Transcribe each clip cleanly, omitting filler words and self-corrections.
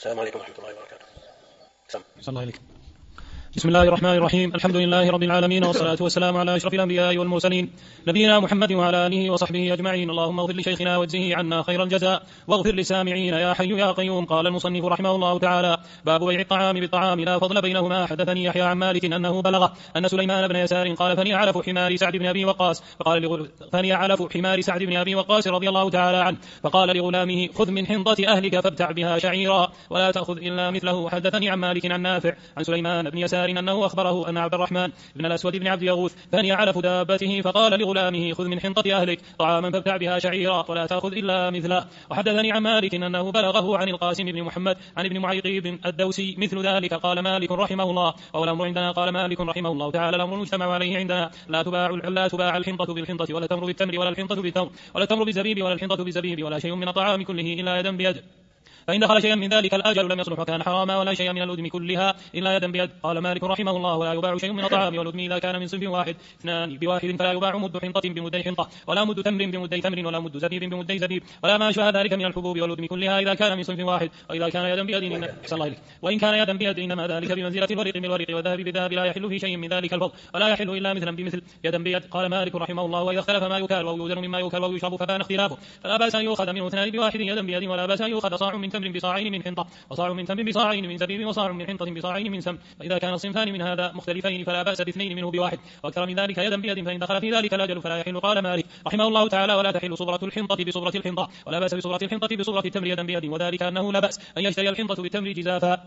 السلام عليكم ورحمة الله وبركاته. صلى الله عليك. بسم الله الرحمن الرحيم. الحمد لله رب العالمين، والصلاة والسلام على أشرف الأنبياء والمرسلين نبينا محمد وعلى آله وصحبه أجمعين. اللهم اغفر لشيخنا واجزه عنا خير الجزاء، واغفر لسامعين يا حي يا قيوم. قال المصنف رحمه الله تعالى: باب بيع الطعام بالطعام لا فضل بينهما. حدثني يحيى عن مالك أنه بلغ أن سليمان بن يسار قال: فني علف حمار سعد بن أبي وقاص رضي الله تعالى عنه، فقال لغلامه: خذ من حنطة أهلك فابتع بها شعيرا ولا تأخذ إلا مثله. حدثني عن مالك عن نافع عن سليمان بن يسار أنه أخبره أن عبد الرحمن بن الأسود بن عبد يغوث ثاني علف دابته، فقال لغلامه: خذ من حنطة أهلك طعاما فابتع بها شعيرا ولا تأخذ إلا مثله. وحدثني عن مالك أنه بلغه عن القاسم بن محمد عن ابن معيقيب الدوسي مثل ذلك. قال مالك رحمه الله: والأمر عندنا. قال مالك رحمه الله تعالى: الأمر المجتمع عليه عندنا: لا تباع الحنطة بالحنطة ولا التمر بالتمر ولا الحنطة بالتمر ولا التمر بالزبيب ولا الحنطة بالزبيب ولا شيء من الطعام كله إلا يدا بيد، فإن دخل شيئا من ذلك الآجل لم يصلح وكان حراما، ولا شيء من الأدم كلها إلا يدا بيد. قال مالك رحمه الله: ولا يباع شيء من الطعام والأدم إذا كان من صنف واحد اثنان بواحد، فلا يباع مد حنطة بمدي حنطة ولا مد تمر بمدي تمر ولا مد زبيب بمدي زبيب ولا ما أشبه ذلك من الحبوب والأدم كلها إذا كان من صنف واحد. وإذا كان يدا بيد وإن كان يدا بيد إنما ذلك بمنزلة الورق بالورق والذهب بالذهب، لا يحل في شيء من ذلك الفضل ولا يحل إلا مثلا بمثل يدا بيد. قال مالك رحمه الله: وإذا اختلف ما يكال أو يوزن مما يكال أو يشرب فبان اختلافه، فلا بأس أن يؤخذ منه اثنان بواحد يدا بيد، ولا بأس أن يؤخذ صاع من تمر بصاعين من حنطة وصاع من تمر بصاعين من زبيب وصاع من حنطة بصاعين من سم. فإذا كان الصنفان من هذا مختلفين فلا بأس باثنين منه بواحد، وأكثر من ذلك يدا بيد، فإن دخل في ذلك الأجل فلا يحل. قال مالك رحمه الله تعالى: ولا تحل صبرة الحنطة بصبرة الحنطة ولا بأس بصبرة الحنطة بصبرة التمر يدا بيد، وذلك أنه لا بأس أن يشتري الحنطة بالتمر جزافا.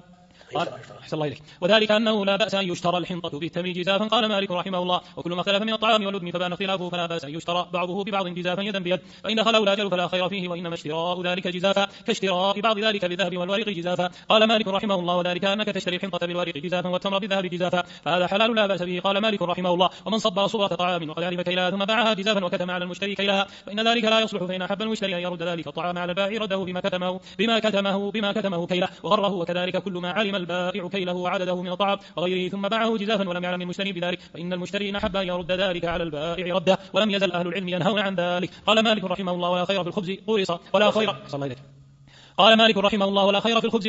وذلك أنه لا بأس أن يشترى الحنطة بالتمر جزافا. قال مالك رحمه الله: وكل ما اختلف من الطعام واللبن فبان اختلافه فلا بأس أن يشترى بعضه ببعض جزافا يدا بيد، فإن دخله الأجل فلا خير فيه، وإنما اشتراء ذلك جزافا كاشتراء بعض ذلك بالذهب والورق جزافا. قال مالك رحمه الله: وذلك أنك تشتري الحنطة بالورق جزافا والتمر بالذهب جزافا، فهذا حلال لا بأس به. قال مالك رحمه الله: ومن صبر صورة طعام وقد علم كيلها ثم باعها جزافا وكتم على المشتري كيلها فإن ذلك لا يصلح، فإن أحب المشتري أن يرد ذلك الطعام على البائع رده بما كتمه كيله وغره، وكذلك كل ما علم البائع كيله وعدده من الطعام وغيره ثم باعه جزافا ولم يعلم المشتري بذلك، فإن المشتري إن أحب أن يرد ذلك على البائع رده، ولم يزل أهل العلم ينهون عن ذلك. قال مالك رحمه الله: ولا خير في الخبز قرص ولا خير قال مالك رحمه الله: ولا خير في الخبز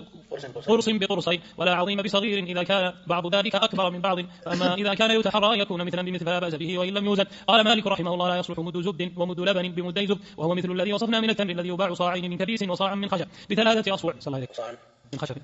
قرص بقرصين ولا عظيم بصغير إذا كان بعض ذلك أكبر من بعض، فأما إذا كان يتحرى أن يكون مثلا بمثل فلا بأس به وإن لم يوزن. قال مالك رحمه الله: لا يصلح مد زبد ومد لبن بمدي زبد، وهو مثل الذي وصفنا من التمر الذي يباع صاعين من كبيس وصاع من خشب بثلاثة أصوع من خشب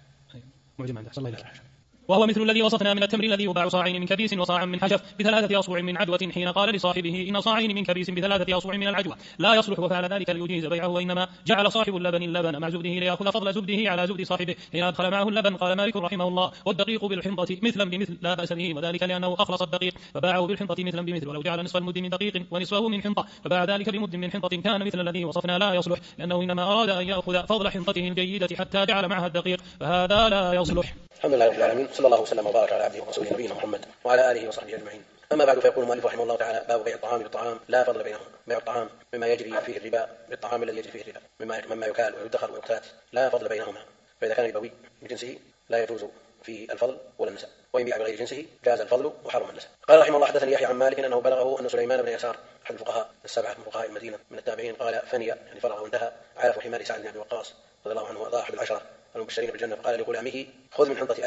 معجم عنده صلى الله عليه وسلم. وهو مثل الذي وصفنا من التمر الذي يباع صاعين من كبيس وصاع من حشف بثلاثة أصوع من عجوة، حين قال لصاحبه: إن صاعين من كبيس بثلاثة أصوع من العجوة لا يصلح، وفعل ذلك ليجيز بيعه، وإنما جعل صاحب اللبن مع زبده ليأخذ فضل زبده على زبد صاحبه حين أدخل معه اللبن. قال مالك رحمه الله: والدقيق بالحنطة مثلا بمثل لا بأس به، وذلك لأنه أخلص الدقيق فباعه بالحنطة مثلا بمثل، ولو جعل نصف المد من دقيق ونصفه من حنطة فباع ذلك بمد من حنطة كان مثل الذي وصفنا لا يصلح، لأنه إنما أراد أن يأخذ فضل حنطته الجيدة حتى جعل معها الدقيق، فهذا لا يصلح. الحمد لله رب العالمين، صلى الله وسلم وبارك على عبده ورسوله نبينا محمد وعلى آله وصحبه أجمعين. أما بعد، فيقول المؤلف رحمه الله تعالى: باب بيع الطعام بالطعام لا فضل بينهما. بيع الطعام مما يجري فيه الربا بالطعام الذي يجري فيه الربا مما يكال ويدخر ويقتات لا فضل بينهما، فإذا كان ربوي بجنسه لا يجوز في الفضل ولا النسب، وإن بيع بغير جنسه جاز الفضل وحرم النسب. قال رحمه الله: حدثني يحيى عن مالك أنه بلغه أن سليمان بن يسار أحد الفقهاء السبعة من فقهاء المدينة من التابعين قال: فني يعني فرغ وانتهى علف حمار سعد بن أبي وقاص رضي الله عنه وأرضاه أحد العشرة المبشرين بالجنة، فقال لغلامه: خذ من حنطة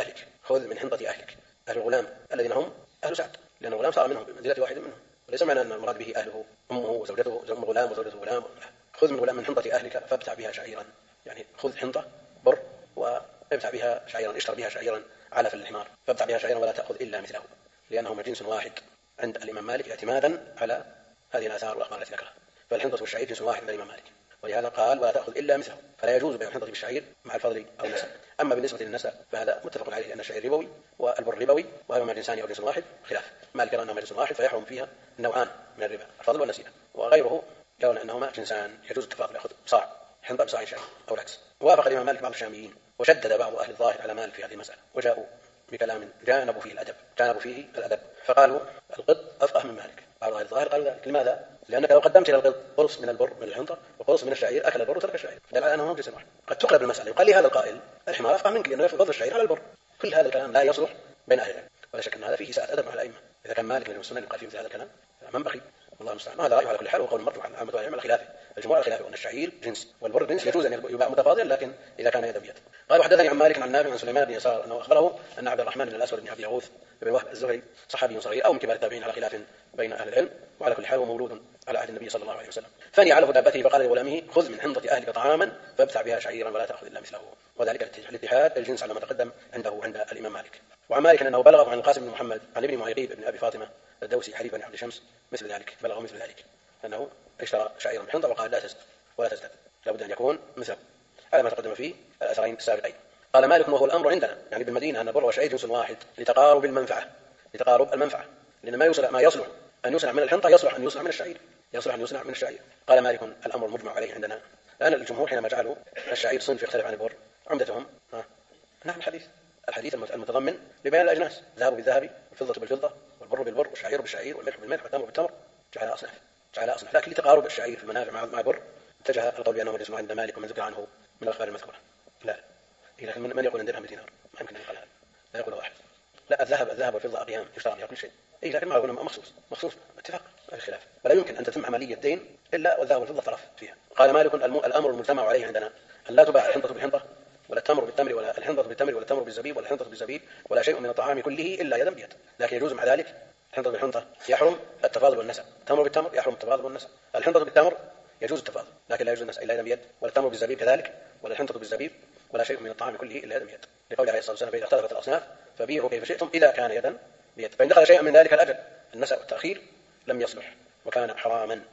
أهلك. أهل الغلام الذين هم أهل سعد، لأن الغلام صار منهم بمنزلة واحد منهم، وليس معنى أن المراد به أهله أمه وزوجته أم غلام وزوجته غلام. خذ من حنطة أهلك فابتع بها شعيرا، يعني خذ حنطة بر وابتع بها شعيرا، اشتر بها شعيرا علف الحمار، فابتع بها شعيرا ولا تأخذ إلا مثله، لأنه من جنس واحد عند الإمام مالك اعتمادا على هذه الآثار والأخبار التي ذكرها، فالحنطة والشعير جنس واحد عند الإمام مالك، ولهذا قال: ولا تأخذ إلا مثله، فلا يجوز بيع الحنطة بالشعير مع الفضل أو النسب. أما بالنسبة للنسب فهذا متفق عليه، لأن الشعير ربوي والبر ربوي، وهما جنسان أو جنس واحد خلاف. مالك يرى أنهما جنس واحد فيحرم فيها نوعان من الربا، الفضل والنسيئة، وغيره يرون أنهما جنسان يجوز التفاضل، يأخذ صاع حنطة بصاع شعير أو العكس. وافق الإمام مالك بعض الشاميين، وشدد بعض أهل الظاهر على مالك في هذه المسألة، وجاءوا بكلام جانبوا فيه الأدب، فقالوا: القط أفقه من مالك. بعض أهل الظاهر قالوا ذلك. لماذا؟ لأنك لو قدمت إلى القط قرص من البر من الحنطة وقرص من الشعير أكل البر وترك الشعير، دل على أنهم جنس واحد. قد تقلب المسألة، يقال لي هذا القائل: الحمار أفقه منك لأنه يفضل الشعير على البر. كل هذا الكلام لا يصلح بين أهل العلم، ولا شك أن هذا فيه إساءة أدب مع الأئمة. إذا كان مالك من المسلمين يقال فيه مثل هذا الكلام من بخي، والله المستعان. هذا رأيه على كل حال، وقول مرجوح عن عامة العلماء على خلافه. الجمهور على خلافه أن الشعير جنس والبر جنس، يجوز أن يباع متفاضلا لكن إذا كان يدا بيد. قال وحدثني عن مالك عن نافع عن سليمان بن يسار أنه أخبره أن عبد الرحمن بن الأسود بن عبد يغوث بن وهب الزهري صحابي صغير أو من كبار التابعين على خلاف بين أهل العلم، وعلى كل حال هو مولود على عهد النبي صلى الله عليه وسلم، فني على دابته فقال لغلامه خذ من حنطة أهلك طعاما فابتع بها شعيرا ولا تأخذ إلا مثله، وذلك الاتحاد الجنس على ما تقدم عنده عند الإمام مالك. وعن مالك أنه بلغه عن القاسم بن محمد عن ابن معيقيب بن أبي فاطمة الدوسي حليف بن عبد شمس مثل ذلك، بلغه مثل ذلك أنه اشترى شعيرا من حنطة وقال لا تزد ولا تزداد، لابد أن يكون مثله على ما تقدم في الأثرين السابقين. قال مالك وهو الأمر عندنا يعني بالمدينة أن البر والشعير جنس واحد لتقارب المنفعة، لأن ما يصلح أن يصنع من الحنطة يصلح أن يصنع من الشعير. قال مالك الأمر المجمع عليه عندنا، لأن الجمهور حينما جعلوا الشعير صنف يختلف عن البر عمدتهم نحن الحديث المتضمن لبيان الأجناس، الذهب بالذهب والفضة بالفضة والبر بالبر والشعير بالشعير والملح بالملح والتمر بالتمر، جعلها أصناف، لكن لتقارب الشعير في المنافع مع البر اتجه القول بأنه مجلس عند مالك ومن ذكر عنه من الأخبار المذكورة. لا لكن من يقول أن درهم بدينار ما يمكن أن يقال هذا، لا يقول واحد. لا الذهب والفضة أقيام يشترى على كل شيء، لكن ما يقول مخصوص اتفاق ما في خلاف، ولا يمكن أن تتم عملية الدين إلا والذهب والفضة طرف فيها. قال مالك الأمر المجتمع عليه عندنا أن لا تباع الحنطة بالحنطة ولا التمر بالتمر ولا الحنطة بالتمر ولا التمر بالزبيب ولا الحنطة بالزبيب ولا شيء من الطعام كله إلا يدا بيد، لكن يجوز مع ذلك الحنطة بالحنطة يحرم التفاضل والنسب، التمر بالتمر يحرم التفاضل والنسب، الحنطة بالتمر يجوز التفاضل لكن لا يجوز النسب إلا يدا بيد، ولا التمر بالزبيب كذلك ولا الحنطة بالزبيب ولا شيء من الطعام كله إلا يدا بيد، لقول عليه الصلاة والسلام فإذا اختلفت الأصناف فبيعوا كيف شئتم إذا كان يدا بيد، فإن دخل شيئا من ذلك الأجل النسب والتأخير لم يصلح وكان حراما،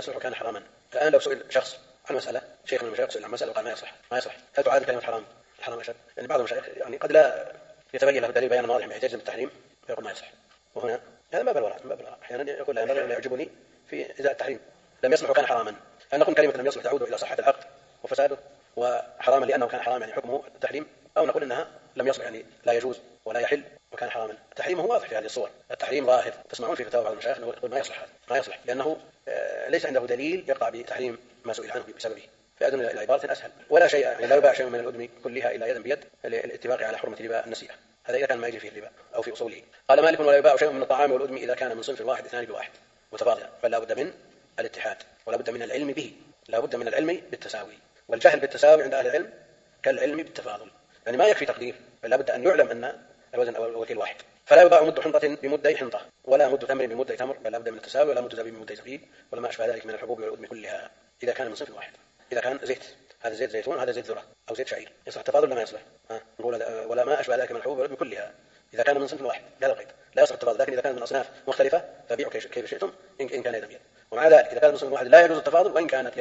الآن لو سئل شخص عن مسألة، شيخ من المشايخ سئل عن مسألة وقال ما يصح، هل تعادل كلمة الحرام أشد؟ يعني بعض المشايخ يعني قد لا يتبين له دليل بيان واضح يجزم بالتحريم فيقول ما يصح، وهنا هذا ما بالوراء أحيانا يقول لا يعجبني في إزاء التحريم لم يصلح وكان حراما، أن نقول كلمة لم يصلح تعود إلى صحة العقد وفساده وحراما لأنه كان حراما يعني حكمه التحريم، أو نقول إنها لم يصلح يعني لا يجوز ولا يحل وكان حراما. التحريم هو واضح في هذه الصور، التحريم ظاهر، تسمعون في فتاوى بعض المشايخ يقول ما يصلح لأنه ليس عنده دليل يقع بتحريم ما سئل عنه بسببه، فأدن إلى عبارة أسهل، ولا شيء يعني لا يباع شيء من الأدم كلها إلا يدا بيد الاتفاق على حرمة ربا النسيئة، هذا إذا كان ما يجري فيه الربا أو في أصوله. قال مالك ولا يباع شيء من الطعام والأدم إذا كان من صنف واحد اثنان بواحد متفاضلا، فلا بد من الاتحاد ولا بد من العلم به، لا بد من العلم بالتساوي، والجهل بالتساوي عند أهل العلم كالعلم بالتفاضل، يعني ما يكفي تقدير بل لا بد أن يعلم أن الوزن أو الوكيل واحد، فلا يباع مد حنطة بمدي حنطة ولا مد تمر بمدي تمر، بل لا بد من التساوي، ولا مد زبيب بمدي زبيب ولا ما أشبه ذلك من الحبوب والأدم كلها إذا كان من صنف واحد. إذا كان زيت، هذا زيت زيتون هذا زيت ذرة أو زيت شعير، يصلح التفاضل ولا ما يصلح؟ نقول ولا ما أشبه ذلك من الحبوب والأدم كلها إذا كان من صنف واحد، هذا القيد لا يصلح التفاضل، لكن إذا كان من أصناف مختلفة فبيعوا كيف شئتم إن كان يدا بيد، ومع ذلك إذا كان من صنف واحد لا يجوز التفاضل وإن كانت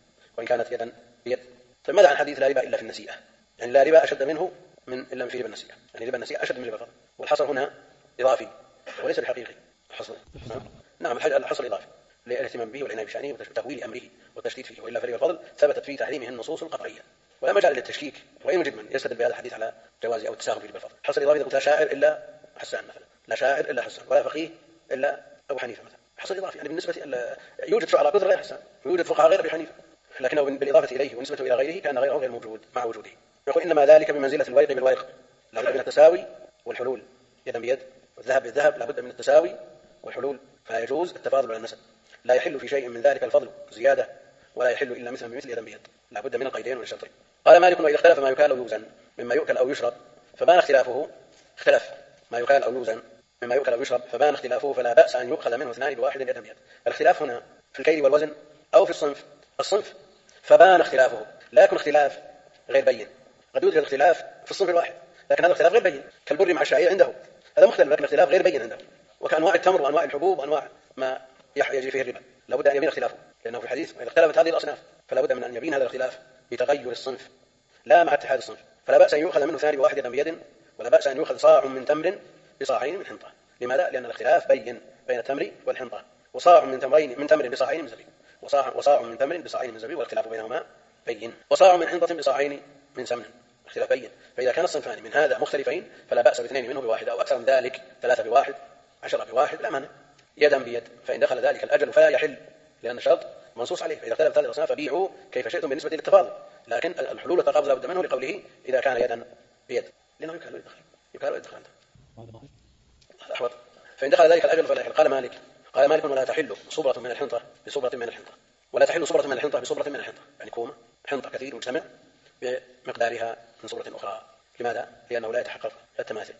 يدا بيد. طيب ماذا عن حديث لا ربا إلا في النسيئة؟ يعني لا ربا أشد منه إلا في ربا النسيئة، يعني ربا النسيئة أشد من ربا الفضل، والحصر هنا إضافي وليس بحقيقي، الحصر نعم الحصر إضافي للاهتمام به والعناية بشأنه وتهويل أمره والتشديد فيه، وإلا فريق الفضل ثبتت في تحريمه النصوص القطعية ولا مجال للتشكيك، وإن وجد من يستدل بهذا الحديث على جواز أو التساهل في الفضل. حصر إضافي إذا قلت لا شاعر إلا حسان مثلا، لا شاعر إلا حسان، ولا فقيه إلا أبو حنيفة مثلا، حصر إضافي يعني بالنسبة يوجد شعراء كثر غير حسان ويوجد فقهاء غير أبي حنيفة، لكنه بالإضافة إليه ونسبة إلى غيره كان غيره غير موجود مع وجوده. يقول إنما ذلك بمنزلة الورق بالورق، لا بد من التساوي والحلول يدا بيد، والذهب بالذهب لا بد من التساوي والحلول، فلا يجوز التفاضل على النسب، لا يحل في شيء من ذلك الفضل زيادة ولا يحل إلا مثل بمثل يدا بيد، لا بد من القيدين والشرطين. قال مالك وإذا اختلف ما يكال أو يوزن مما يؤكل أو يشرب فبان اختلافه، اختلف ما يكال أو يوزن مما يؤكل أو يشرب فبان اختلافه فلا بأس أن يؤخذ منه اثنان بواحد يدا بيد. الاختلاف هنا في الكيل والوزن أو في الصنف فبان اختلافه، لا يكون اختلاف غير بين، قد يوجد اختلاف في الصنف الواحد لكن هذا اختلاف غير بين، كالبر مع الشعير عنده هذا مختلف لكن اختلاف غير بين عنده، وكأنواع التمر وأنواع الحبوب وأنواع ما يجري فيه الربا لا بد أن يبين اختلافه، لأنه في الحديث إذا اختلفت هذه الأصناف فلا بد من أن يبين هذا الاختلاف بتغير الصنف لا مع اتحاد الصنف، فلا بأس أن يؤخذ منه ثاني بواحد يدا بيد، ولا بأس أن يؤخذ صاع من تمر بصاعين من حنطة. لماذا؟ لأن الاختلاف بين التمر والحنطة، وصاع من تمر بصاعين من زبيب، وصاع من تمر بصاعين من زبيب والخلاف بينهما بين، وصاع من حنطة بصاعين من سمن اختلاف بين، فإذا كان الصنفان من هذا مختلفين فلا بأس باثنين منه بواحد أو أكثر من ذلك 3 بواحد 10 بواحد لا مانع يدا بيد، فإن دخل ذلك الأجل فلا يحل لأن الشرط منصوص عليه، فإذا اختلفت هذه الأصناف فبيعوا كيف شئتم بالنسبة للتفاضل، لكن الحلول والتقابض لا بد منه لقوله إذا كان يدا بيد لأنه يكال يدخل أحوط، فإن دخل ذلك الأجل فلا يحل. قال مالك ولا تحل صبرة من الحنطة بصبرة من الحنطة، ولا تحل صبرة من الحنطة بصبرة من الحنطة، يعني كومة حنطة كثير مجتمع بمقدارها من صورة أخرى. لماذا؟ لأنه لا يتحقق التماثل.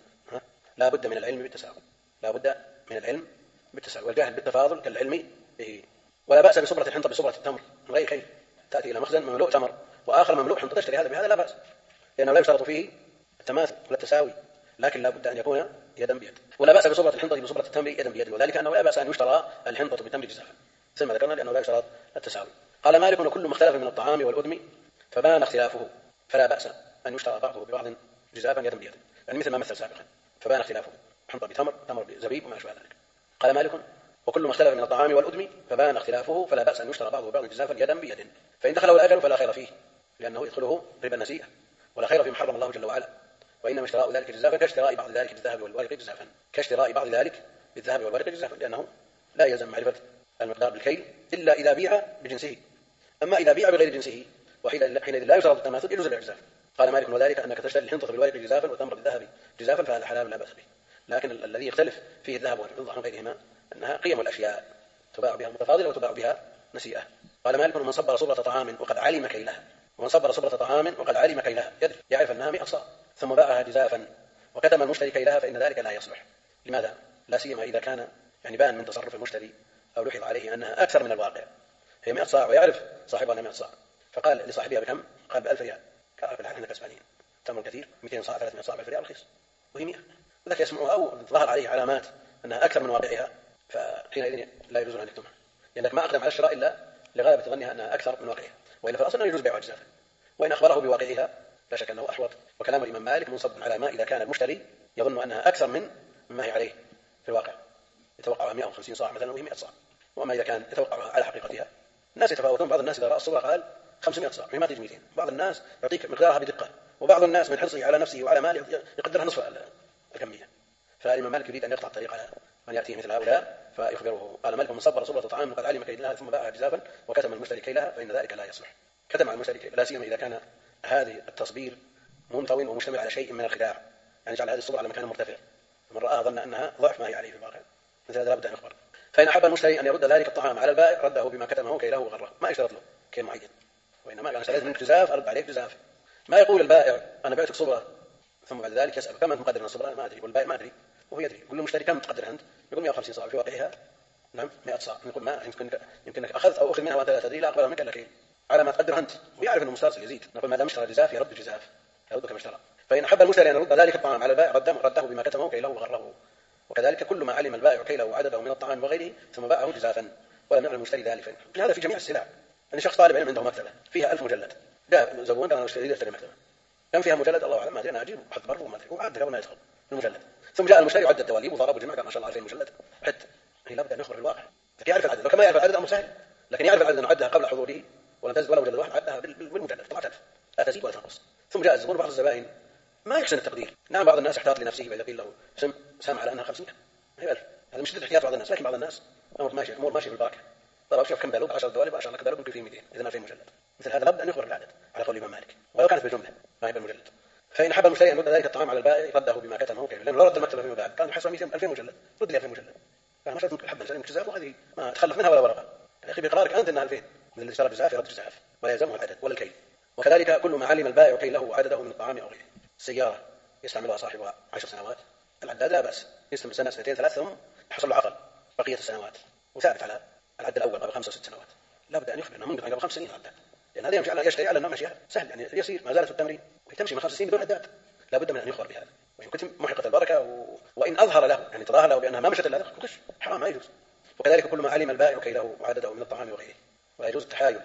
لا بد من العلم بالتساوي، لا بد من العلم بالتساوي، والجاهل بالتفاضل كالعلم به. ولا بأس بصبرة الحنطة بصبرة التمر من غير كيف. تأتي إلى مخزن مملوء تمر وآخر مملوء حنطة، تشتري هذا بهذا، لا بأس، لأنه لا يشترط فيه التماثل ولا التساوي، لكن لا بد أن يكون يدا بيد. ولا بأس بصبرة الحنطة بصبرة التمر يدا بيد، وذلك أنه لا بأس أن يشترى الحنطة بالتمر جزافا ثم ذكرنا لأنه لا يشترط التساوي. قال مالك: وكل ما اختلف من الطعام والأدم فبان اختلافه فلا بأس أن يشترى بعضه ببعض جزافا يدا بيد، يعني مثل ما مثل سابقا، فبان اختلافه، حنطة بتمر، تمر بزبيب وما أشبه ذلك. قال مالك: وكل ما اختلف من الطعام والأدم فبان اختلافه فلا بأس أن يشترى بعضه ببعض جزافا يدا بيد، فإن دخله الأجل فلا خير فيه، لأنه يدخله ربا النسيئة، ولا خير فيما حرم الله جل وعلا، وإنما اشتراء ذلك جزافا كاشتراء بعض ذلك بالذهب والورق جزافا، كاشتراء بعض ذلك بالذهب والورق جزافا، لأنه لا يلزم معرفة المقدار بالكيل إلا إذا بيع بجنسه، أما إذا بيع بغير جنسه وحينئذ لا يشترط التماثل يجوز الجزاف. قال مالك: وذلك أنك تشتري الحنطة بالورق جزافا والتمر بالذهب جزافا فهذا حلال لا بأس به، لكن الذي يختلف فيه الذهب والفضة عن غيرهما أنها قيم الأشياء تباع بها متفاضلة وتباع بها نسيئة. قال مالك: من صبر صبرة طعام وقد علم كيلها، ومن صبر صبرة طعام وقد علم كيلها يعرف أنها 100 صاع ثم باعها جزافا وكتم المشتري كيلها فإن ذلك لا يصلح. لماذا؟ لا سيما إذا كان بان من تصرف المشتري أو لحظ عليه أنها أكثر من الواقع، هي 100 صاع ويعرف صاحبها أنها 100 صاع، فقال لصاحبها بكم؟ قال ب1000 ريال. قال في الحال إحنا كسبانين، تمر كثير 200 صاع 300 صاع ب1000 ريال رخيص، وهي 100، وذاك يسمعها أو ظهر عليه علامات أنها أكثر من واقعها، فحينئذ لا يجوز أن يكتمها، لأنك ما أقدم على الشراء إلا لغالبة ظنها أنها أكثر من واقعها، وإلا في الأصل يجوز بيعها جزافا، وإن أخبره بواقعها لا شك أنه أحوط. وكلام الإمام مالك منصب على ما إذا كان المشتري يظن أنها أكثر من ما هي عليه في الواقع، يتوقعها 150 صاع مثلا وهي 100 صاع، وأما إذا كان يتوقعها على حقيقتها. الناس يتفاوتون، بعض الناس إذا رأى الصورة قال 500 صاع وهي ما تجي 200، بعض الناس يعطيك مقدارها بدقة، وبعض الناس من حرصه على نفسه وعلى ماله يقدرها نصف الكمية. فالإمام مالك يريد أن يقطع الطريق على من يأتيه مثل هؤلاء فيخبره. قال مالك: من صبر صبرة طعام وقد علم كيلها ثم باعها جزافا وكتم المشتري كيلها فإن ذلك لا يصلح. كتم على المشتري كيلها، لا سيما إذا كان هذه التصبير منطوي ومشتمل على شيء من الخداع، يعني جعل هذه الصبرة على مكان مرتفع، من رآها ظن أنها ضعف ما هي عليه في الواقع، مثل هذا لا بد أن يخبر. فإن أحب المشتري أن يرد ذلك الطعام على البائع رده بما كتمه كيله وغره، ما يشترط له كيل معين، وإنما أنا اشتريت منك جزاف أرد عليك جزاف. ما يقول البائع أنا بعتك صبرة ثم بعد ذلك يسأل كم أنت مقدر من الصبرة؟ ما أدري، والبائع ما أدري وهو يدري. يقول المشتري كم تقدر أنت؟ يقول 150 صاع في واقعها نعم 100 صاع. يقول ما يمكنك أخذت أو أخذ منها وأنت لا تدري، لا أقبل منك إلا كيل على ما تقدر أنت، ويعرف أن المسترسل يزيد. نقول ما دام اشترى جزاف يرد جزاف، يرد كما اشترى. فإن أحب المشتري أن يرد ذلك الطعام على البائع رده بما كتمه كيله وغره. وكذلك كل ما علم البائع كيله وعدده من الطعام وغيره ثم باعه جزافا ولم يعلم المشتري ذلك، هذا في جميع السلع. يعني شخص طالب علم عنده مكتبة فيها 1000 مجلد، جاء زبون قال أنا أشتري مكتبة كم فيها مجلد الله أعلم، ما أدري، أنا أجيب وأحط بره وما أدري، وعد قبل ما يدخل المجلد. ثم جاء المشتري وعد الدواليب وضرب وجمع قال ما شاء الله 2000 مجلد حتى. هي لابد أن يخبر بالواقع، يعرف العدد، لو كما يعرف العدد أمر سهل، لكن يعرف العدد أنه عدها قبل حضوره ولم تزد ولا مجلد واحد، عدها بالمجلد 4000 لا تزيد ولا تنقص. ثم جاء الزبون وبعض الزبائن ما يحسن التقدير، نعم بعض الناس يحتاط لنفسه وإذا قيل له سام على أنها 500 هي 1000، هذا مش احتياط بعض الناس، لكن بعض الناس أمور ماشي بالبركة، ضرب شوف كم دلوب 10 دواليب 10 لك دلوب يمكن فيه 200 إذا 2000 مجلد، مثل هذا لابد أن يخبر بالعدد على قول الإمام مالك ولو كانت بالجملة ما هي بالمجلد. فإن حب المشتري أن يرد ذلك الطعام على البائع رده بما كتمه كيله، لأنه لو رد المكتبة فيما بعد كان يحصل 2000 مجلد، رد لي 2000 مجلد، فما شرط الحب المشتري جزاف وهذه ما تخلف منها ولا ورقة، يا أخي بإقرارك أنت أنها 2000، من اللي اشترى جزاف يرد جزاف ولا يلزمه العدد ولا الكيل. وكذلك كل ما علم البائع كيله وعدده من الطعام أو غيره. السيارة يستعملها صاحبها 10 سنوات، العداد لا بأس، يستعمل سنة 2 3 ثم يحصل له عقل بقية السنوات وثابت على العد الأول قبل 5 أو 6 سنوات، لا بد أن يخبر أنه منذ قبل 5 سنين العداد، لأن هذا يمشي على يشتري على أنه ماشي سهل، يعني يصير ما زالت التمرين وتمشي من 5 سنين بدون عداد، لا بد من أن يخبر بهذا. وإن كنت محقة البركة وإن أظهر له يعني تظاهر له بأنها ما مشت إلا ذلك حرام ما يجوز. وكذلك كل ما علم البائع كيله وعدده من الطعام وغيره، ولا يجوز التحايل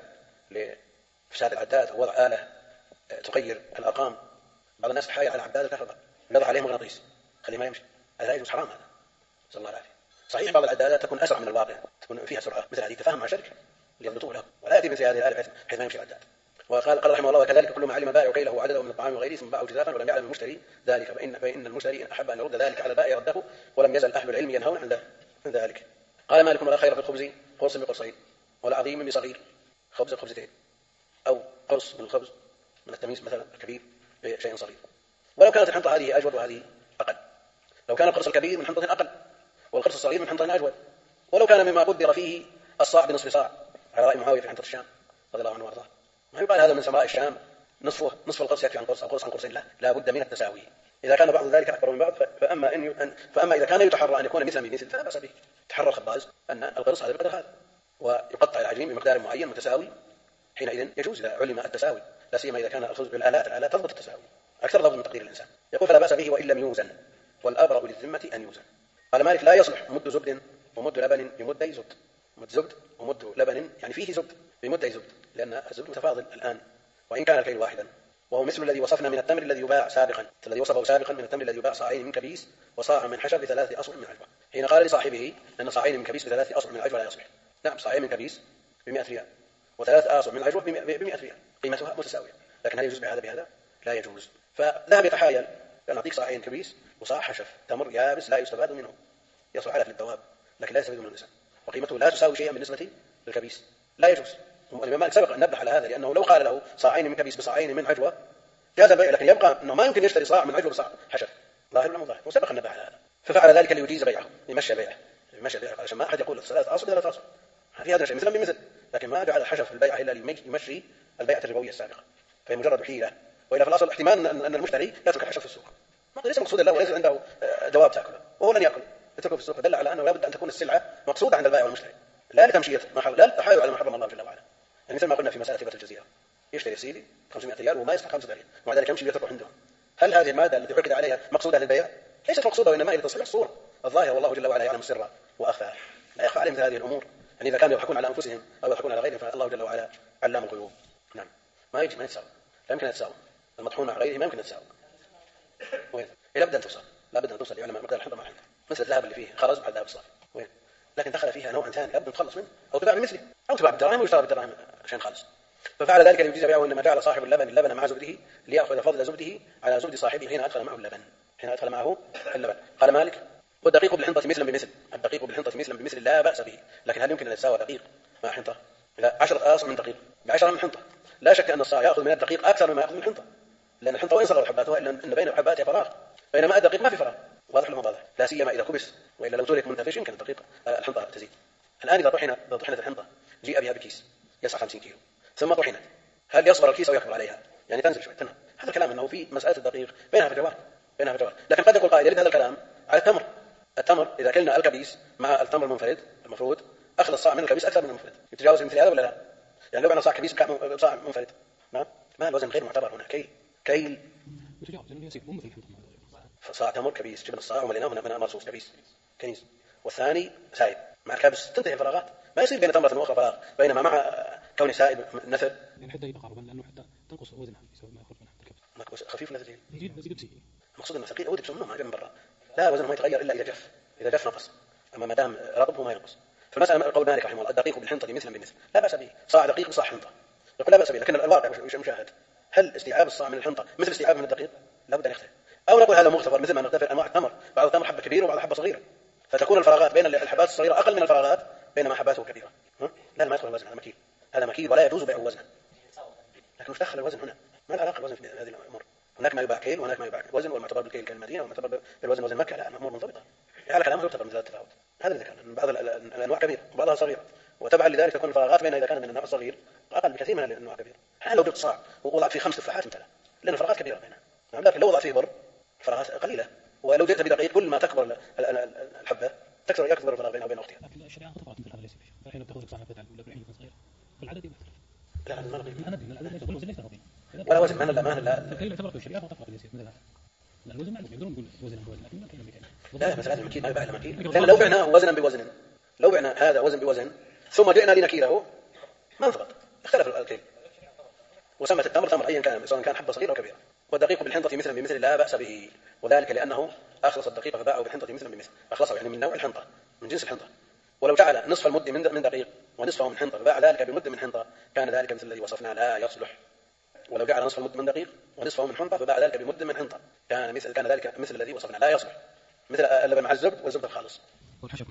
لفساد العداد أو وضع آلة تغير الأرقام. بعض الناس تحايل على عداد الكهرباء يضع عليه مغناطيس خليه ما يمشي، هذا لا يجوز، حرام هذا، نسأل الله العافية. صحيح بعض العدادات تكون أسرع من الواقع، تكون فيها سرعة، مثل هذه تفهم مع شركة ليضبطوه له، ولا يأتي مثل هذه الآلة حيث ما يمشي العداد. وقال رحمه الله وكذلك كل ما علم البائع كيله وعدده من الطعام وغيره ثم باعه جزافا ولم يعلم المشتري ذلك فإن المشتري إن أحب أن يرد ذلك على البائع رده ولم يزل أهل العلم ينهون عن ذلك. قال مالك ولا خير في الخبز قرص بقرصين ولا عظيم بصغير، خبز بخبزتين أو قرص من الخبز من التميس مثلا الكبير بشيء صغير، ولو كانت الحنطة هذه أجود وهذه أقل، لو كان القرص الكبير من حنطة أقل والقرص الصغير من حنطة أجود، ولو كان مما قدر فيه الصاع بنصف صاع على رأي معاوية في حنطة الشام رضي الله عنه وارضاه. ما يقال هذا من سمراء الشام نصف القرص يكفي عن قرص أو قرص عن قرصين، لا بد من التساوي. إذا كان بعض ذلك أكبر من بعض فأما إذا كان يتحرى أن يكون مثلا بمثل فلا بأس به. تحرى الخباز أن القرص هذا بقدر هذا ويقطع العجين بمقدار معين متساوي، حينئذ يجوز إذا علم التساوي، لا سيما إذا كان الخبز بالآلات تضبط التساوي أكثر ضبط من تقدير الإنسان. يقول فلا بأس به وإن لم يوزن، والأبرأ للذمة أن يوزن. قال مالك لا يصلح مد زبد ومد لبن بمدي زبد. مد زبد ومد لبن يعني فيه زبد بمدي زبد، لأن الزبد متفاضل الآن وإن كان الكيل واحدا، وهو مثل الذي وصفنا من التمر الذي يباع سابقا، الذي وصفه سابقا من التمر الذي يباع صاعين من كبيس وصاع من حشر ب3 أصع من عجوة. حين قال لصاحبه أن صاعين من كبيس ب3 أصع من عجوة لا يصلح. نعم، صاعين من كبيس ب100 ريال و3 أصع من عجوة ب100 ريال، قيمتها متساوية، لكن هل يجوز بهذا؟ لا يجوز. فذهب يتحايل أن أعطيك صاعين كبيس وصاع حشف تمر يابس لا يستفاد منه، يصلح علف للدواب لكن لا يستفيد منه الإنسان، وقيمته لا تساوي شيئا بالنسبة للكبيس، لا يجوز. الإمام مالك سبق أن نبه على هذا، لأنه لو قال له صاعين من كبيس بصاعين من عجوة جاز البيع، لكن يبقى أنه ما يمكن يشتري صاع من عجوة بصاع حشف، ظاهر ولا مو ظاهر، وسبق أن نبه على هذا. ففعل ذلك ليجيز بيعه، يمشي بيعه عشان ما أحد يقول 3 أصل 3 أصل، في هذا شيء مثلا بمثل، لكن ما جعل الحشف البيع إلا ليمشي البيعة الربوية السابقة، فهي مجرد حيلة. وإلا في الأصل احتمال أن المشتري يترك الحشف في السوق، ليس مقصود له وليس عنده دواب تأكله وهو لن يأكل، يتركه في السوق، دل على أنه لا بد أن تكون السلعة مقصودة عند البائع والمشتري، لا لتمشية لا للتحايل على ما حرم الله جل وعلا. يعني مثل ما قلنا في مسألة هبة الجزيرة، يشتري سيدي 500 ريال وما يدفع 5 ريال، ومع ذلك يمشي ويتركه عنده. هل هذه المادة التي عقد عليها مقصودة للبيع؟ ليست مقصودة، وإنما لتصحيح الصورة الظاهر، والله جل وعلا يعلم السر وأخفى، لا يخفى عليهم هذه الأمور. يعني إذا كانوا يضحكون على أنفسهم أو يضحكون على غيرهم فالله جل وعلا علام الغيوب. نعم، ما يتساوي، لا يمكن يتساوي المطحون مع غيره، ما يمكن يتساوي. وين؟ لا بد أن توصل، لا بد أن توصل لعلم مقدار الحنطة مع الحنطة، مثل الذهب اللي فيه خرز مع الذهب الصافي. وين؟ لكن دخل فيها نوع ثاني لا بد نتخلص منه، أو تباع بمثله أو تباع بالدراهم ويشترى بالدراهم عشان خالص. ففعل ذلك ليجيز بيعه، إنما جعل صاحب اللبن مع زبده ليأخذ فضل زبده على زبد صاحبه حين أدخل معه اللبن. قال مالك والدقيق بالحنطة مثلا بمثل، الدقيق بالحنطة مثلا بمثل لا بأس به، لكن هل يمكن أن يتساوى دقيق مع حنطة؟ لا، 10 أصع من دقيق ب10 من حنطة، لا شك أن الصاع يأخذ من الدقيق أكثر مما يأخذ من الحنطة، لأن الحنطة وإن صغرت حباتها إلا أن بين حباتها فراغ، بينما الدقيق ما في فراغ، واضح ولا واضح؟ لا سيما إذا كبس، وإلا لو ترك منتفش يمكن الحنطة تزيد. الآن إذا طحنت الحنطة جيء بها بكيس يسع 50 كيلو ثم طحنت، هل يصبر الكيس أو يكبر عليها؟ يعني تنزل شوي تنهى. هذا الكلام أنه في مسألة الدقيق بينها فجوار، لكن قد يقول قائل يريد هذا الكلام على التمر إذا كلنا الكبيس مع التمر المنفرد المفروض أخذ الصاع من الكبيس أكثر من المنفرد، يتجاوز مثل هذا ولا لا؟ يعني لو أنا صاع كبيس صاع منفرد ما الوزن غير معتبر هنا، كيل صاع تمر كبيس، جبنا الصاع ومليناه من مرصوص كبيس كنيز، والثاني سائب مع الكبس تنتهي الفراغات، ما يصير بين تمرة وأخرى فراغ، بينما مع كون سائب نثر يعني حتى يبقى قربا لأنه حتى تنقص وزنها بسبب ما يخرج منها الكبس. خفيف ولا ثقيل؟ يزيد المقصود أنه ثقيل أو دبس منه ما جاء من برا، لا وزنه ما يتغير إلا إذا جف نقص، أما ما دام رطب هو ما ينقص. فالمسألة قول مالك رحمه الله الدقيق بالحنطة مثلا بمثل لا بأس به، صاع دقيق وصاع حنطة، يقول لا بأس به، لكن الواقع مشاهد، هل استيعاب الصاع من الحنطة مثل استيعاب من الدقيق؟ لا بد أن يختلف، أو نقول هذا مغتفر مثل ما نغتفر أنواع التمر، بعض التمر حبة كبيرة وبعض حبة صغيرة، فتكون الفراغات بين الحبات الصغيرة أقل من الفراغات بينما حباته كبيرة. لا ما يدخل الوزن، هذا مكيل ولا يجوز بيعه وزنا، لكن مش دخل الوزن هنا، ما العلاقة الوزن في هذه الأمور؟ هناك ما يباع كيل وهناك ما يباع وزن، والمعتبر بالكيل كالمدينة والمعتبر بالوزن وزن مكة، لا الأمور منضبطة، على كلامه يعتبر مثل التفاوت. هذا الذي كان بعض الأنواع كبيرة وبعضها صغيرة، وتبعا لذلك تكون الفراغات بينها إذا كان من النوع الصغير أقل بكثير من الأنواع الكبيرة. الآن لو جبت صاع ووضعت فيه 5 تفاحات مثلا لأن الفراغات كبيرة بينها، لكن لو وضع فيه بر فراغات قليلة، ولو جئت بدقيق كل ما تكبر الحبة يكبر الفراغ بينها وبين أختها. لكن الشريعة تفرق مثل هذا ليس فيه، فالحين بتاخذ صاع فتاة ولا بالحين صغير فالعدد يختلف. لا ما نقول العدد ليس والوزن ليس نظيف ولا وزن ما لا الكيل تفرق الشريعة وتفرق اليسير مثل هذا، لا الوزن معلوم يقدرون يقول وزن بوزن لكن ما كيل بكيل. لا مثل هذا المكيل ما يباع إلا مكيل، لأن لو بعناه وزنا بوزن، لو بعنا هذا وزن بوزن ثم جئنا لنكيله ما انضبط، اختلف الكيل، وسمت التمر تمر أيا كان سواء كان حبة صغيرة أو كبيرة. والدقيق بالحنطة مثلا بمثل لا بأس به، وذلك لأنه أخلص الدقيق فباعه بالحنطة مثلا بمثل، أخلصه يعني من نوع الحنطة من جنس الحنطة. ولو جعل نصف المد من دقيق ونصفه من حنطة فباع ذلك بمد من حنطة كان ذلك مثل الذي وصفنا لا يصلح. ولو جعل نصف المد من دقيق ونصفه من حنطة فباع ذلك بمد من حنطة كان ذلك مثل الذي وصفنا لا يصلح، مثل اللبن مع الزبد والزبد الخالص. والحشب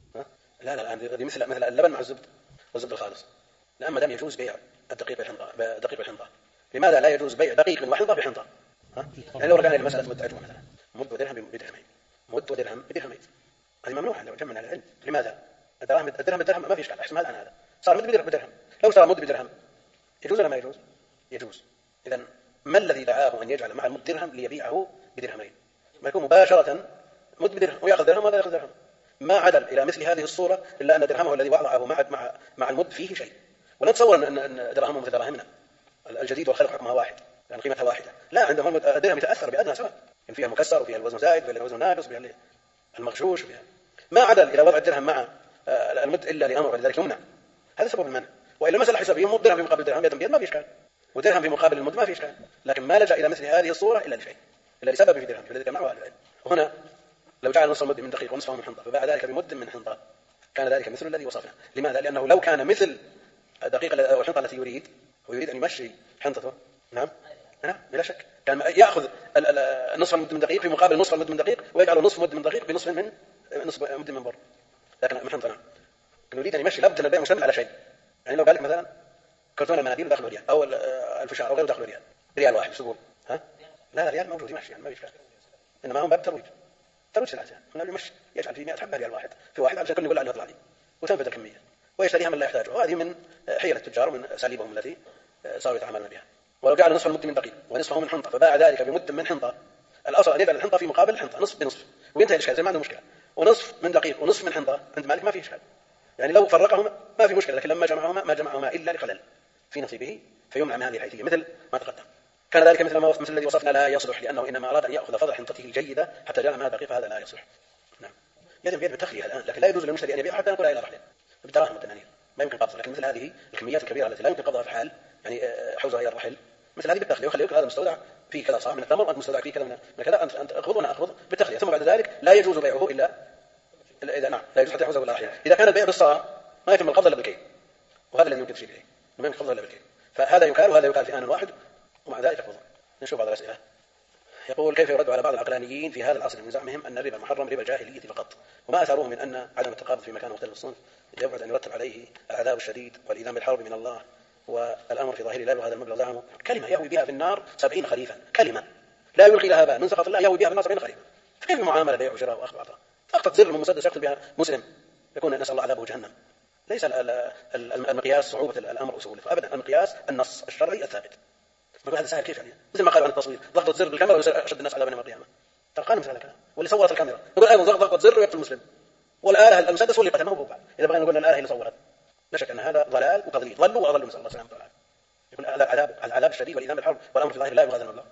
لا هذه مثل اللبن مع الزبد والزبد الخالص. لا ما دام يجوز بيع الدقيق بالحنطة لماذا لا يجوز بيع دقيق وحنطة بحنطة؟ يعني لو رجعنا إلى مسألة مد عجوة مثلا، مد ودرهم بدرهمين، مد ودرهم بدرهمين، هذه ممنوعة لو جمعنا على العلم. لماذا؟ الدرهم بالدرهم ما في إشكال، احسن هذا صار مد بدرهم، لو صار مد بدرهم يجوز ولا ما يجوز؟ يجوز. إذن ما الذي دعاه أن يجعل مع المد درهم ليبيعه بدرهمين؟ ما يكون مباشرة مد بدرهم ويأخذ درهم وهذا يأخذ درهم. ما عدل إلى مثل هذه الصورة إلا أن درهمه الذي وضعه مع المد فيه شيء. ولا نتصور أن درهمه مثل دراهمنا الجديد والخلق حكمها واحد، يعني قيمتها واحدة. لا، عندهم الدرهم يتأثر بأدنى سواء، يعني فيها مكسر وفيها الوزن زائد وفيها الوزن ناقص وفيها المغشوش وفيها. ما عدل إلى وضع الدرهم مع المد إلا لأمر، ولذلك يمنع. هذا سبب المنع. وإلا مسألة حسابية، مد درهم في مقابل درهم يدا بيد ما في إشكال، ودرهم في مقابل المد ما في إشكال. لكن ما لجأ إلى مثل هذه الصورة إلا لشيء، إلا لسبب في درهم، فلذلك معه أهل العلم. وهنا لو جعل نصف المد من دقيق ونصفه من حنطة فباع ذلك بمد من حنطة كان ذلك مثل الذي وصفنا. لماذا؟ لأنه لو كان مثل الدقيقة أو الحنطة التي يريد ويريد أن يمشي حنطته، نعم بلا شك كان يأخذ نصف المد من دقيق في مقابل نصف المد من دقيق، ويجعل نصف مد من دقيق بنصف مد من بر. لكن من حنطة نريد أن يمشي لابد أن البيع مشتمل على شيء. يعني لو قال لك مثلا كرتون المناديل داخل ريال أو الفشار أو غيره داخل ريال واحد، شو تقول؟ لا، ريال موجود يمشي، يعني ما في إشكال. إنما هم باب ترويج سلعته، هنا يمشي يجعل في 100 حبة ريال واحد في واحد علشان كل يقول عنه طلع لي وتنفذ الكمية ويشتريها من لا يحتاجه. وهذه من حيل التجار ومن أساليبهم التي صاروا يتعاملون بها. ولو جعل نصف المد من دقيق ونصفه من حنطة فباع ذلك بمد من حنطة، الأصل أن يجعل الحنطة في مقابل الحنطة نصف بنصف وينتهي الإشكال، زي ما عنده مشكلة. ونصف من دقيق ونصف من حنطة عند مالك ما في إشكال، يعني لو فرقهما ما في مشكلة. لكن لما جمعهما ما جمعهما إلا لخلل في نصيبه فيمنع من هذه الحيثية مثل ما تقدم. كان ذلك مثل الذي وصفنا لا يصلح، لأنه إنما أراد أن يأخذ فضل حنطته الجيدة حتى جعل منها دقيق، هذا لا يصلح. نعم، يد بيد بالتخلية الآن، لكن لا يجوز للمشتري أن يبيع حتى نقول إلى رحله بالدراهم والدنانير، ما يمكن قبضها. لكن مثل هذه الكميات الكبيرة التي لا يمكن قبضها في الحال، يعني حوزها إلى الرحل، مثل هذه بالتخلية، وخليك هذا مستودع فيه كذا صاع من التمر وأنت مستودع فيه كذا من كذا، أنت أخذ وأنا أخذ بالتخلية. ثم بعد ذلك لا يجوز بيعه إلا إذا لا يجوز حتى يحوزه إلى رحله. إذا كان البيع بالصاع ما يتم القبض إلا بالكيل، وهذا الذي يمكن تشير إليه، ما يمكن قبضه إلا بالكيل. فهذا يكال وهذا يكال في آن واحد، ومع ذلك يقبض. نشوف بعض الأسئلة. يقول كيف يرد على بعض العقلانيين في هذا العصر من زعمهم أن الربا محرم ربا الجاهلية فقط، وما أثروه من أن عدم التقابض في مكان مختلف الصنف يبعد أن يرتب عليه العذاب الشديد والإذان بالحرب من الله، والأمر في ظاهره لا يبلغ هذا المبلغ زعمه كلمة يهوي بها في النار 70 خريفا، كلمة لا يلقي لها بال من سخط الله يهوي بها في النار 70 خريفا. فكيف المعاملة بيع وشراء وأخذ وعطاء؟ فقط زر من مسدس يقتل بها مسلم يكون نسأل الله عذابه جهنم. ليس المقياس صعوبة الأمر وسهولته، فأبدا المقياس النص الشرعي الثابت. نقول هذا سهل كيف يعني؟ مثل ما قالوا عن التصوير ضغط زر بالكاميرا ويصير أشد الناس عذابا يوم القيامة. ترى مثل هذا الكلام، واللي صورت الكاميرا نقول أيضا ضغط زر ويقتل المسلم، والآلة المسدس واللي قتله هو. إذا بغينا نقول الآلة هي اللي صورت، لا شك أن هذا ضلال وتضليل، ضلوا وأضلوا، نسأل الله السلامة والعافية. يقول العذاب الشديد والإذان بالحرب والأمر في ظاهر لا يبغى هذا المبلغ.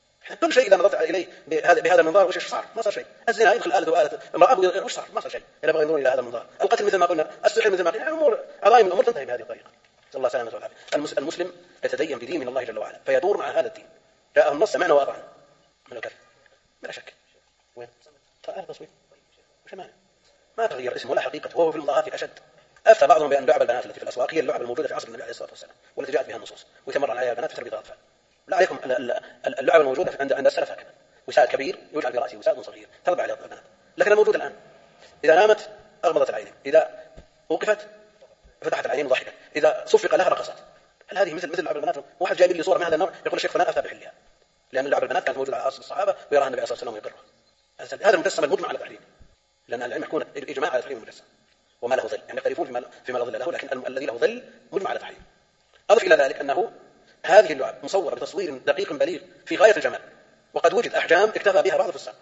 كل شيء إذا نظرت إليه بهذا المنظار وش صار؟ ما صار شيء. الزنا يدخل آلة وآلة امرأة وش صار؟ ما صار شيء. إذا بغى ينظرون إلى هذا المنظار، القتل مثل ما قلنا، السحر مثل ما قلنا، أمور عظائم الأمور تنتهي بهذه الطريقة. نسأل الله السلامة والعافية. المسلم يتدين بدين من الله جل وعلا فيدور مع هذا الدين، جاءه النص سمعنا وأطعنا من الكفر بلا شك. وين؟ تصوير وش معنى؟ ما تغير اسمه ولا حقيقته، وهو في المضاهات أشد. أفتى بعضهم بأن لعب البنات التي في الأسواق هي اللعب الموجودة في عصر النبي عليه الصلاة والسلام والتي جاءت بها النصوص، وتمر عليها البنات في تربية الأطفال. لا عليكم، اللعب الموجودة عند السلف هكذا، وساد كبير يجعل في رأسه وساد صغير تربى على البنات. لكن الموجود الآن إذا نامت أغمضت العين، إذا وقفت فتحت العين وضحكت، إذا صفق لها رقصت. هل هذه مثل لعب البنات؟ واحد جايب لي صورة من هذا النوع يقول الشيخ فلان أفتى بحلها، لأن لعب البنات كانت موجودة على عصر الصحابة ويراها النبي عليه الصلاة والسلام ويقرها. هذا المجسم المجمع على تحريمه، لأن العلم يكون إجماع على تحريم المجسم وما له ظل، يعني يختلفون فيما لا ظل له، لكن الذي له ظل مجمع على تحريمه. أضف إلى ذلك أنه هذه اللعب مصورة بتصوير دقيق بليغ في غاية الجمال، وقد وجد أحجام اكتفى بها بعض الفساق،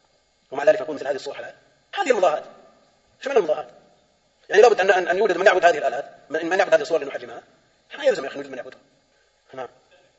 ومع ذلك نقول مثل هذه الصور حلال. هذه المضاهات. شو معنى المضاهات؟ يعني لابد أن يوجد من يعبد هذه الآلات، من يعبد هذه الصور لنحجمها. ما يلزم يا أخي نوجد من يعبدها. نعم.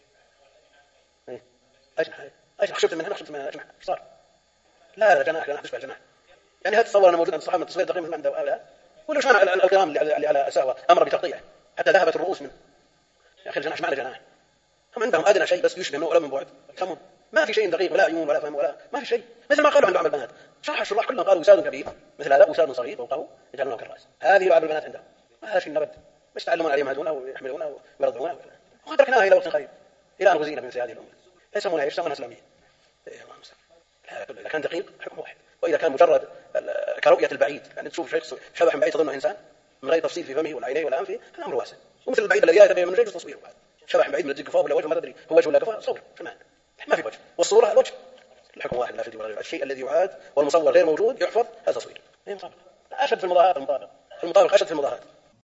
أجنح خشبت من هنا خشبت من هنا أجنح صار. لا جناح تشبه جناح. يعني هذا تصور أنا موجود عند الصحابة التصوير دقيق مثل ما عنده أولاد. ولا شو معنى الكلام اللي على سهوة أمر بتقطيعه حتى ذهبت الرؤوس منه. يا أخي الجناح معنى جناح. هم عندهم أدنى شيء بس يشبه ولا من بعد. تمام. ما في شيء دقيق ولا عيون ولا فم ولا ما في شيء. مثل ما قالوا عند لعب البنات. شرح الشراح كلهم قالوا وساد كبير مثل هذا وساد صغير فوقه يجعلونه كالرأس. هذه لعب البنات عندهم. ما هذا شيء نبت. مش تعلمون عليهم هذونه ويحملونه ويرضعونه. وأدركناها إلى وقت قريب. إلى أن غزينا بمثل هذه الأمور. يسمونها إيش؟ يسمونها إسلامية. اللهم صل. إذا كان دقيق حكم واحد، وإذا كان مجرد كرؤية البعيد، يعني تشوف شيء شبح بعيد تظنه إنسان من غير تفصيل في فمه ولا عينيه ولا أنفه، الأمر واسع. ومثل البعيد الذي يأتي من غير تصوير بعد شبح بعيد من الجيل كفاه ولا وجه ما تدري هو وجه ولا كفاه صور كمان ما في وجه، والصورة الوجه الحكم واحد لا في ولا غير. الشيء الذي يعاد والمصور غير موجود يحفظ هذا تصوير. لا أشد في المضاهات المطابق أشد في المضاهات.